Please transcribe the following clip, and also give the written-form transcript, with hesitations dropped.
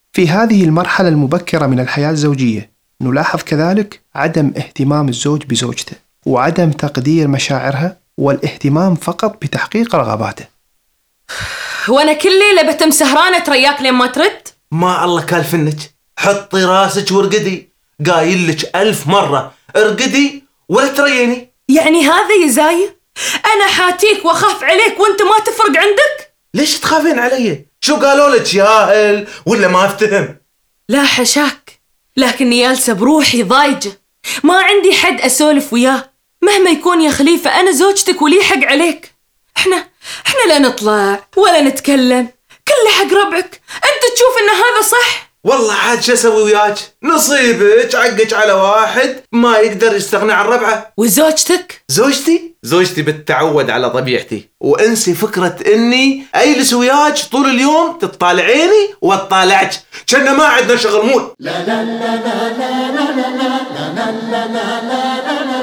في هذه المرحلة المبكرة من الحياة الزوجية نلاحظ كذلك عدم اهتمام الزوج بزوجته وعدم تقدير مشاعرها والاهتمام فقط بتحقيق رغباته. وانا كل ليلة بتم سهرانة ترياك لين ما ترد؟ ما الله كالفنك، حطي راسك وارقدي، قايل لك 1000 مرة ارقدي ولا تريني. يعني هذا يزاي؟ انا حاتيك واخاف عليك وانت ما تفرق عندك؟ ليش تخافين علي؟ شو قالوا لك ياهل ولا ما افتهم؟ لا حشاك، لكني جالسة بروحي ضايجة، ما عندي حد أسولف وياه. مهما يكون يا خليفة أنا زوجتك ولي حق عليك. احنا لا نطلع ولا نتكلم، كله حق ربعك. أنت تشوف إن هذا صح؟ والله عاد شو اسوي وياك؟ نصيبك عقك على واحد ما يقدر يستغنى عن ربعه. وزوجتك؟ زوجتي بتتعود على طبيعتي، وانسي فكرة اني اجلس وياك طول اليوم تطالعيني واطالعك، كنا ما عندنا شغل مول. لا لا لا لا لا لا لا لا لا لا لا لا لا